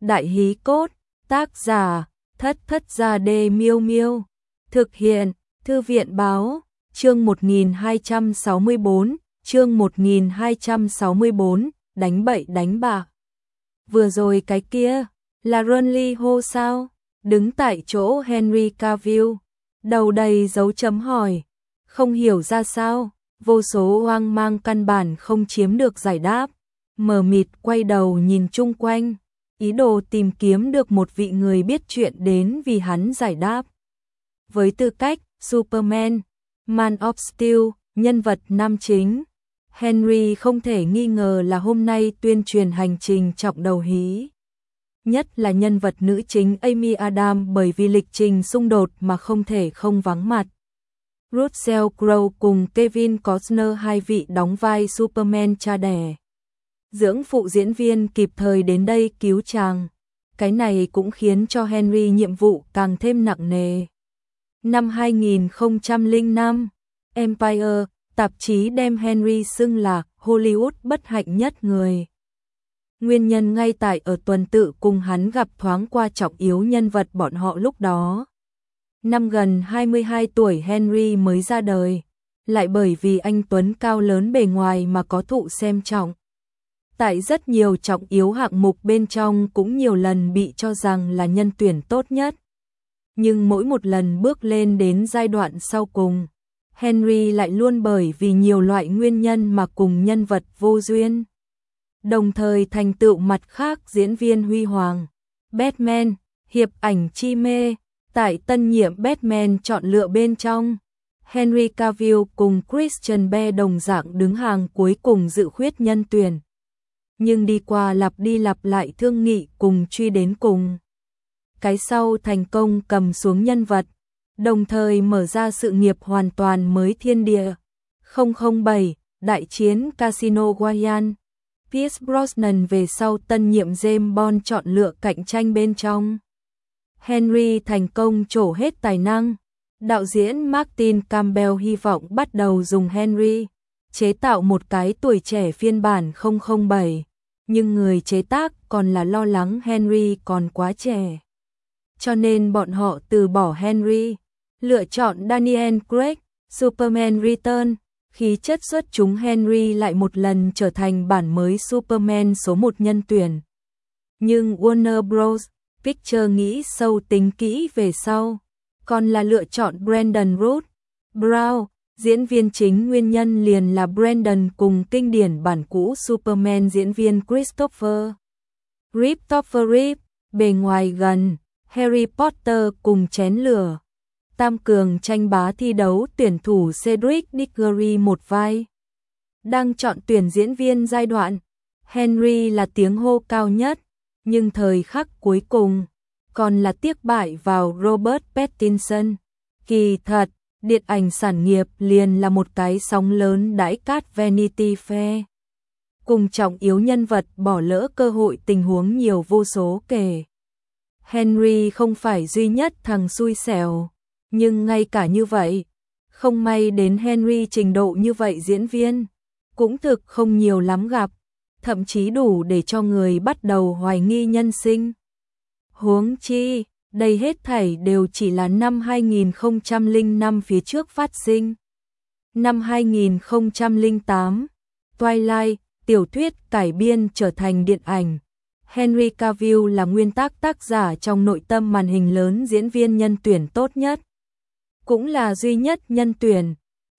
Đại hí cốt, tác giả, Thất Thất Gia Đê Miêu Miêu. Thực hiện, Thư viện báo, chương 1264, chương 1264, đánh bậy đánh bạ. Vừa rồi cái kia, là Renly hô sao? Đứng tại chỗ Henry Cavill, đầu đầy dấu chấm hỏi, không hiểu ra sao, vô số hoang mang căn bản không chiếm được giải đáp, mờ mịt quay đầu nhìn chung quanh, ý đồ tìm kiếm được một vị người biết chuyện đến vì hắn giải đáp. Với tư cách Superman, Man of Steel, nhân vật nam chính, Henry không thể nghi ngờ là hôm nay tuyên truyền hành trình trọng đầu hí. Nhất là nhân vật nữ chính Amy Adams bởi vì lịch trình xung đột mà không thể không vắng mặt. Russell Crowe cùng Kevin Costner, hai vị đóng vai Superman cha đẻ. Dưỡng phụ diễn viên kịp thời đến đây cứu chàng. Cái này cũng khiến cho Henry nhiệm vụ càng thêm nặng nề. Năm 2005, Empire, tạp chí đem Henry xưng là Hollywood bất hạnh nhất người. Nguyên nhân ngay tại ở tuần tự cùng hắn gặp thoáng qua trọng yếu nhân vật bọn họ lúc đó. Năm gần 22 tuổi Henry mới ra đời, lại bởi vì anh tuấn cao lớn bề ngoài mà có thụ xem trọng. Tại rất nhiều trọng yếu hạng mục bên trong cũng nhiều lần bị cho rằng là nhân tuyển tốt nhất. Nhưng mỗi một lần bước lên đến giai đoạn sau cùng, Henry lại luôn bởi vì nhiều loại nguyên nhân mà cùng nhân vật vô duyên. Đồng thời thành tựu mặt khác diễn viên huy hoàng. Batman, hiệp ảnh chi mê, tại tân nhiệm Batman chọn lựa bên trong, Henry Cavill cùng Christian Bale đồng dạng đứng hàng cuối cùng dự khuyết nhân tuyển. Nhưng đi qua lặp đi lặp lại thương nghị cùng truy đến cùng. Cái sau thành công cầm xuống nhân vật, đồng thời mở ra sự nghiệp hoàn toàn mới thiên địa. 007, Đại chiến Casino Royale. Pierce Brosnan về sau tân nhiệm James Bond chọn lựa cạnh tranh bên trong. Henry thành công trổ hết tài năng. Đạo diễn Martin Campbell hy vọng bắt đầu dùng Henry chế tạo một cái tuổi trẻ phiên bản 007, nhưng người chế tác còn là lo lắng Henry còn quá trẻ. Cho nên bọn họ từ bỏ Henry, lựa chọn Daniel Craig, Superman Return. Khí chất xuất chúng Henry lại một lần trở thành bản mới Superman số 1 nhân tuyển. Nhưng Warner Bros. Pictures nghĩ sâu tính kỹ về sau, còn là lựa chọn Brandon Routh Brown, diễn viên chính. Nguyên nhân liền là Brandon cùng kinh điển bản cũ Superman diễn viên Christopher Reeve, bề ngoài gần, Harry Potter cùng chén lửa. Tam cường tranh bá thi đấu tuyển thủ Cedric Diggory một vai. Đang chọn tuyển diễn viên giai đoạn, Henry là tiếng hô cao nhất, nhưng thời khắc cuối cùng, còn là tiếc bại vào Robert Pattinson. Kỳ thật, điện ảnh sản nghiệp liền là một cái sóng lớn đãi cát Vanity Fair. Cùng trọng yếu nhân vật bỏ lỡ cơ hội tình huống nhiều vô số kể. Henry không phải duy nhất thằng xui xẻo. Nhưng ngay cả như vậy, không may đến Henry trình độ như vậy diễn viên, cũng thực không nhiều lắm gặp, thậm chí đủ để cho người bắt đầu hoài nghi nhân sinh. Huống chi, đây hết thảy đều chỉ là năm 2005 phía trước phát sinh. Năm 2008, Twilight, tiểu thuyết cải biên trở thành điện ảnh. Henry Cavill là nguyên tác giả trong nội tâm màn hình lớn diễn viên nhân tuyển tốt nhất. Cũng là duy nhất nhân tuyển.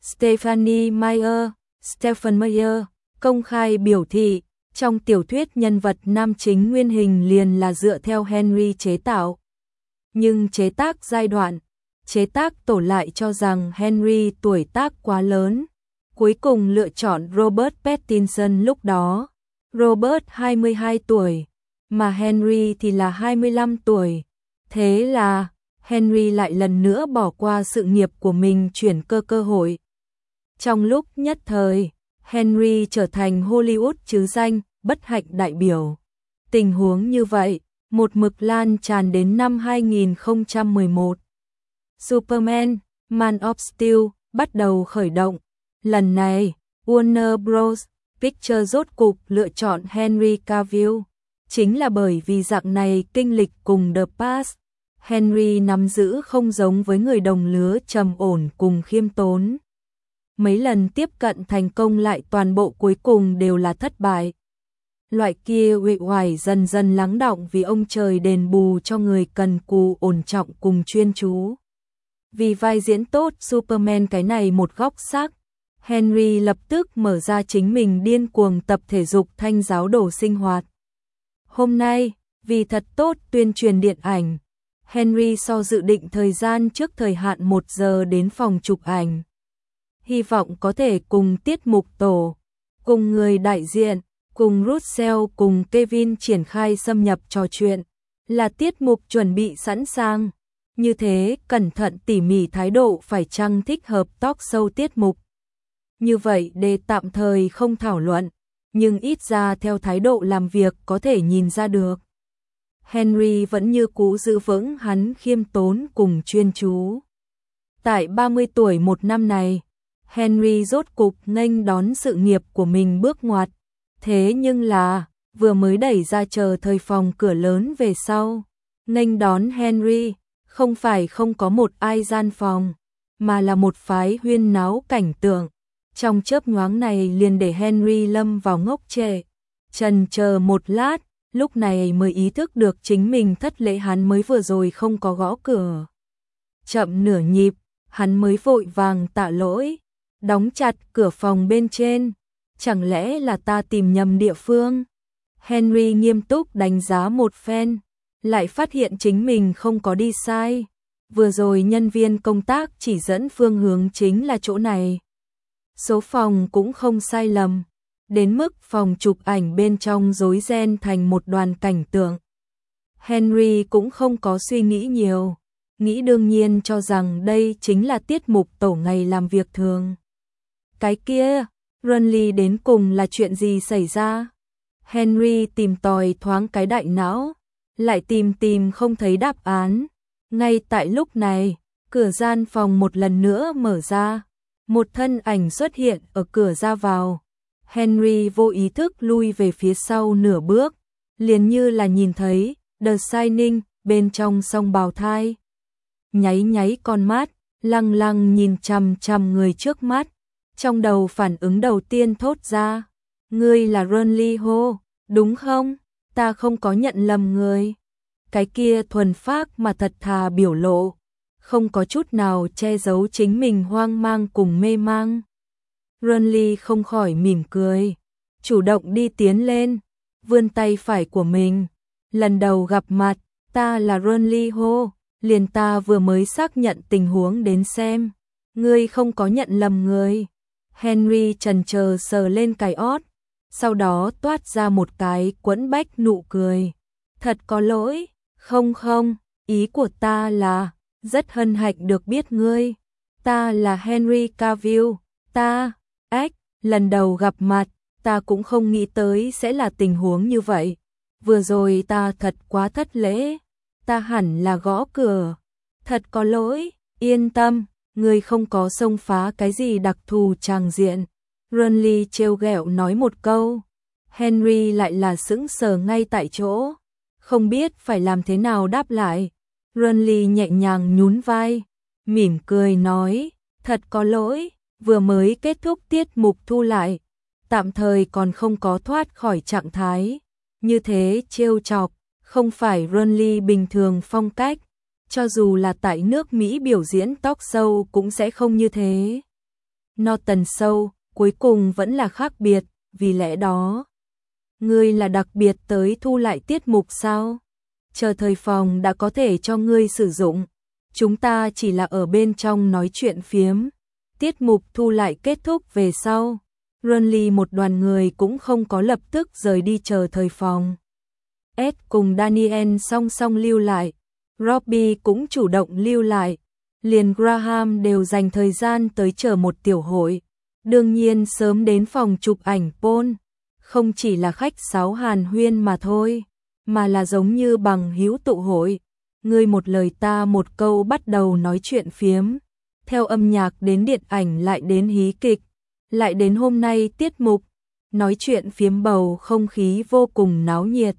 Stephen Meyer công khai biểu thị, trong tiểu thuyết nhân vật nam chính nguyên hình liền là dựa theo Henry chế tạo. Nhưng chế tác giai đoạn, chế tác tổ lại cho rằng Henry tuổi tác quá lớn. Cuối cùng lựa chọn Robert Pattinson lúc đó. Robert 22 tuổi, mà Henry thì là 25 tuổi. Thế là Henry lại lần nữa bỏ qua sự nghiệp của mình chuyển cơ hội. Trong lúc nhất thời, Henry trở thành Hollywood chứ danh, bất hạnh đại biểu. Tình huống như vậy, một mực lan tràn đến năm 2011. Superman, Man of Steel, bắt đầu khởi động. Lần này, Warner Bros. Pictures rốt cục lựa chọn Henry Cavill. Chính là bởi vì dạng này kinh lịch cùng The Past, Henry nắm giữ không giống với người đồng lứa trầm ổn cùng khiêm tốn. Mấy lần tiếp cận thành công lại toàn bộ cuối cùng đều là thất bại. Loại kia uể oải dần dần lắng đọng vì ông trời đền bù cho người cần cù ổn trọng cùng chuyên chú. Vì vai diễn tốt Superman cái này một góc sắc, Henry lập tức mở ra chính mình điên cuồng tập thể dục thanh giáo đồ sinh hoạt. Hôm nay, vì thật tốt tuyên truyền điện ảnh, Henry so dự định thời gian trước thời hạn 1 giờ đến phòng chụp ảnh. Hy vọng có thể cùng tiết mục tổ, cùng người đại diện, cùng Russell cùng Kevin triển khai xâm nhập trò chuyện, là tiết mục chuẩn bị sẵn sàng. Như thế, cẩn thận tỉ mỉ thái độ phải chăng thích hợp talk show tiết mục. Như vậy để tạm thời không thảo luận, nhưng ít ra theo thái độ làm việc có thể nhìn ra được. Henry vẫn như cũ giữ vững hắn khiêm tốn cùng chuyên chú. Tại 30 tuổi một năm này, Henry rốt cục nghênh đón sự nghiệp của mình bước ngoặt. Thế nhưng là, vừa mới đẩy ra chờ thời phòng cửa lớn về sau, nghênh đón Henry, không phải không có một ai gian phòng, mà là một phái huyên náo cảnh tượng. Trong chớp nhoáng này liền để Henry lâm vào ngốc trệ, chần chờ một lát, lúc này mới ý thức được chính mình thất lễ, hắn mới vừa rồi không có gõ cửa. Chậm nửa nhịp, hắn mới vội vàng tạ lỗi, đóng chặt cửa phòng bên trên. Chẳng lẽ là ta tìm nhầm địa phương? Henry nghiêm túc đánh giá một phen, lại phát hiện chính mình không có đi sai. Vừa rồi nhân viên công tác chỉ dẫn phương hướng chính là chỗ này. Số phòng cũng không sai lầm, đến mức phòng chụp ảnh bên trong rối ren thành một đoàn cảnh tượng. Henry cũng không có suy nghĩ nhiều, nghĩ đương nhiên cho rằng đây chính là tiết mục tổ ngày làm việc thường. Cái kia, Runly đến cùng là chuyện gì xảy ra? Henry tìm tòi thoáng cái đại não, lại tìm không thấy đáp án. Ngay tại lúc này, cửa gian phòng một lần nữa mở ra, một thân ảnh xuất hiện ở cửa ra vào. Henry vô ý thức lui về phía sau nửa bước, liền như là nhìn thấy The Shining bên trong song bào thai. Nháy con mắt, lăng lăng nhìn chằm chằm người trước mắt, trong đầu phản ứng đầu tiên thốt ra, ngươi là Runly Ho, đúng không? Ta không có nhận lầm người. Cái kia thuần phác mà thật thà biểu lộ, không có chút nào che giấu chính mình hoang mang cùng mê mang. Runly không khỏi mỉm cười, chủ động đi tiến lên, vươn tay phải của mình. Lần đầu gặp mặt, ta là Runly Ho, liền ta vừa mới xác nhận tình huống đến xem. Ngươi không có nhận lầm người. Henry chần chờ sờ lên cái ót, sau đó toát ra một cái quẫn bách nụ cười. Thật có lỗi, không, ý của ta là, rất hân hạnh được biết ngươi. Ta là Henry Cavill, lần đầu gặp mặt, ta cũng không nghĩ tới sẽ là tình huống như vậy. Vừa rồi ta thật quá thất lễ, ta hẳn là gõ cửa. Thật có lỗi, yên tâm, ngươi không có xông phá cái gì đặc thù tràng diện. Runly trêu ghẹo nói một câu. Henry lại là sững sờ ngay tại chỗ, không biết phải làm thế nào đáp lại. Runly nhẹ nhàng nhún vai, mỉm cười nói, thật có lỗi, vừa mới kết thúc tiết mục thu lại, tạm thời còn không có thoát khỏi trạng thái. Như thế trêu chọc, không phải Runly bình thường phong cách, cho dù là tại nước Mỹ biểu diễn talk show cũng sẽ không như thế. Norton Show, cuối cùng vẫn là khác biệt, vì lẽ đó. Ngươi là đặc biệt tới thu lại tiết mục sao? Chờ thời phòng đã có thể cho ngươi sử dụng. Chúng ta chỉ là ở bên trong nói chuyện phiếm. Tiết mục thu lại kết thúc về sau. Runly một đoàn người cũng không có lập tức rời đi chờ thời phòng. Ed cùng Daniel song song lưu lại. Robbie cũng chủ động lưu lại. Liền Graham đều dành thời gian tới chờ một tiểu hội. Đương nhiên sớm đến phòng chụp ảnh Paul. Không chỉ là khách sáo hàn huyên mà thôi, mà là giống như bằng hữu tụ hội. Ngươi một lời ta một câu bắt đầu nói chuyện phiếm. Theo âm nhạc đến điện ảnh lại đến hí kịch, lại đến hôm nay tiết mục. Nói chuyện phiếm bầu không khí vô cùng náo nhiệt.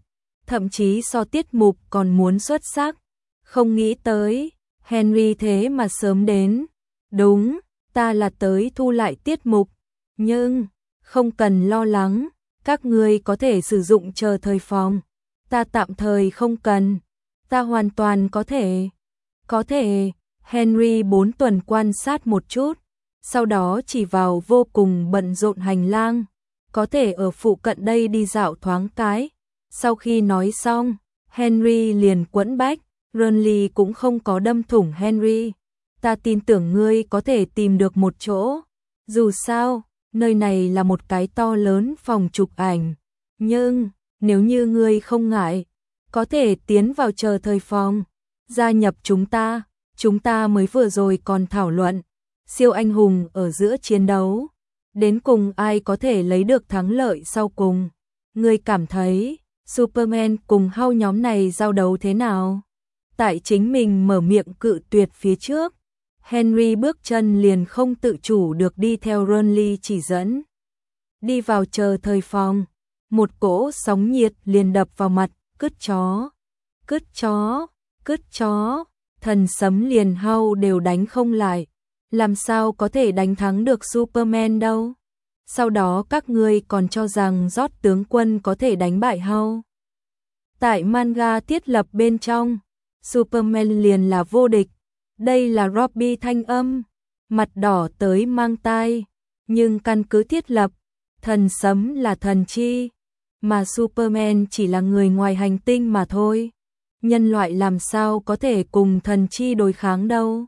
thậm chí so tiết mục còn muốn xuất sắc. Không nghĩ tới, Henry thế mà sớm đến. Đúng, ta là tới thu lại tiết mục, nhưng không cần lo lắng, các ngươi có thể sử dụng chờ thời phòng. Ta tạm thời không cần, ta hoàn toàn có thể. Có thể, Henry 4 tuần quan sát một chút, sau đó chỉ vào vô cùng bận rộn hành lang, có thể ở phụ cận đây đi dạo thoáng cái. Sau khi nói xong, Henry liền quẫn bách, Ronly cũng không có đâm thủng Henry. Ta tin tưởng ngươi có thể tìm được một chỗ. Dù sao, nơi này là một cái to lớn phòng chụp ảnh. Nhưng, nếu như ngươi không ngại, có thể tiến vào chờ thời phòng, gia nhập chúng ta mới vừa rồi còn thảo luận. Siêu anh hùng ở giữa chiến đấu. Đến cùng ai có thể lấy được thắng lợi sau cùng. Ngươi cảm thấy, Superman cùng Hulk nhóm này giao đấu thế nào? Tại chính mình mở miệng cự tuyệt phía trước, Henry bước chân liền không tự chủ được đi theo Ronly chỉ dẫn. Đi vào chờ thời phòng, một cỗ sóng nhiệt liền đập vào mặt, cứt chó, cứt chó, cứt chó, thần sấm liền Hulk đều đánh không lại, làm sao có thể đánh thắng được Superman đâu. Sau đó các ngươi còn cho rằng Zod tướng quân có thể đánh bại Hulk. Tại manga thiết lập bên trong, Superman liền là vô địch. Đây là Robbie thanh âm, mặt đỏ tới mang tai, nhưng căn cứ thiết lập, thần sấm là thần chi, mà Superman chỉ là người ngoài hành tinh mà thôi. Nhân loại làm sao có thể cùng thần chi đối kháng đâu.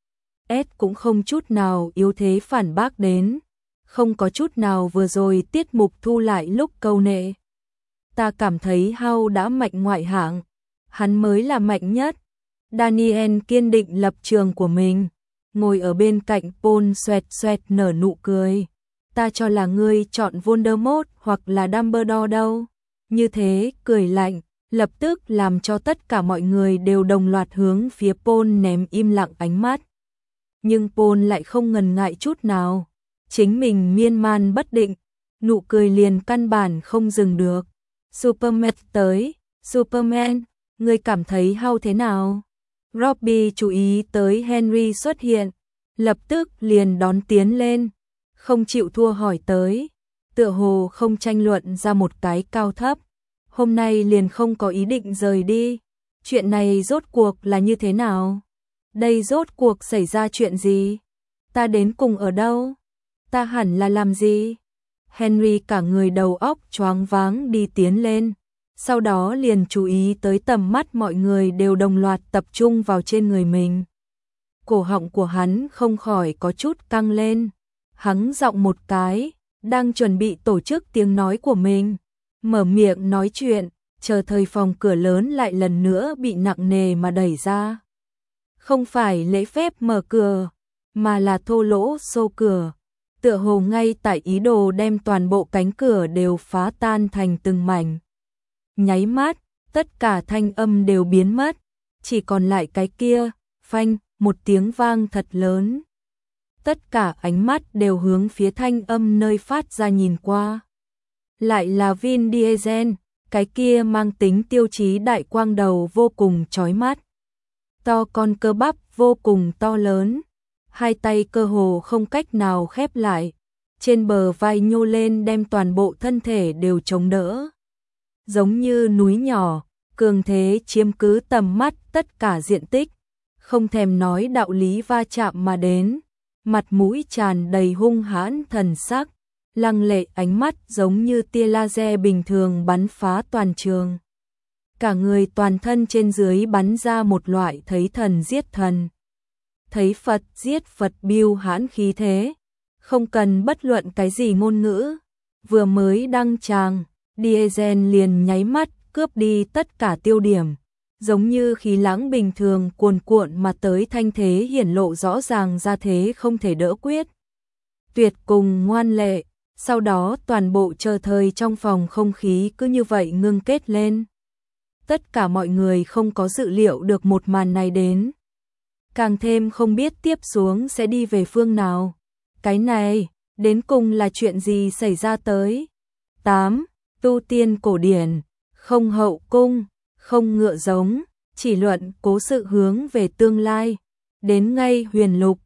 Ed cũng không chút nào yếu thế phản bác đến, không có chút nào vừa rồi tiết mục thu lại lúc câu nệ. Ta cảm thấy Hulk đã mạnh ngoại hạng, hắn mới là mạnh nhất. Daniel kiên định lập trường của mình, ngồi ở bên cạnh Paul xoẹt xoẹt nở nụ cười. Ta cho là ngươi chọn Voldemort hoặc là Dumbledore đâu. Như thế, cười lạnh, lập tức làm cho tất cả mọi người đều đồng loạt hướng phía Paul ném im lặng ánh mắt. Nhưng Paul lại không ngần ngại chút nào, chính mình miên man bất định, nụ cười liền căn bản không dừng được. Superman tới, Superman, ngươi cảm thấy Hulk thế nào? Robbie chú ý tới Henry xuất hiện, lập tức liền đón tiến lên, không chịu thua hỏi tới, tựa hồ không tranh luận ra một cái cao thấp. Hôm nay liền không có ý định rời đi, chuyện này rốt cuộc là như thế nào? Đây rốt cuộc xảy ra chuyện gì? Ta đến cùng ở đâu? Ta hẳn là làm gì? Henry cả người đầu óc choáng váng đi tiến lên, sau đó liền chú ý tới tầm mắt mọi người đều đồng loạt tập trung vào trên người mình. Cổ họng của hắn không khỏi có chút căng lên, hắn giọng một cái, đang chuẩn bị tổ chức tiếng nói của mình, mở miệng nói chuyện, chờ thời phòng cửa lớn lại lần nữa bị nặng nề mà đẩy ra. Không phải lễ phép mở cửa, mà là thô lỗ xô cửa, tựa hồ ngay tại ý đồ đem toàn bộ cánh cửa đều phá tan thành từng mảnh. Nháy mắt, tất cả thanh âm đều biến mất, chỉ còn lại cái kia, phanh, một tiếng vang thật lớn. Tất cả ánh mắt đều hướng phía thanh âm nơi phát ra nhìn qua. Lại là Vin Diesel, cái kia mang tính tiêu chí đại quang đầu vô cùng chói mắt. To con cơ bắp vô cùng to lớn, hai tay cơ hồ không cách nào khép lại, trên bờ vai nhô lên đem toàn bộ thân thể đều chống đỡ. Giống như núi nhỏ, cường thế chiếm cứ tầm mắt tất cả diện tích, không thèm nói đạo lý va chạm mà đến, mặt mũi tràn đầy hung hãn thần sắc, lăng lệ ánh mắt giống như tia laser bình thường bắn phá toàn trường. Cả người toàn thân trên dưới bắn ra một loại thấy thần giết thần, thấy Phật giết Phật biêu hãn khí thế, không cần bất luận cái gì ngôn ngữ. Vừa mới đăng tràng, Diesel liền nháy mắt cướp đi tất cả tiêu điểm, giống như khí lãng bình thường cuồn cuộn mà tới, thanh thế hiển lộ rõ ràng ra thế không thể đỡ quyết. Tuyệt cùng ngoan lệ, sau đó toàn bộ chờ thời trong phòng không khí cứ như vậy ngưng kết lên. Tất cả mọi người không có dự liệu được một màn này đến. Càng thêm không biết tiếp xuống sẽ đi về phương nào. Cái này, đến cùng là chuyện gì xảy ra tới? 8. Tu tiên cổ điển, không hậu cung, không ngựa giống, chỉ luận cố sự hướng về tương lai. Đến ngay huyền lục,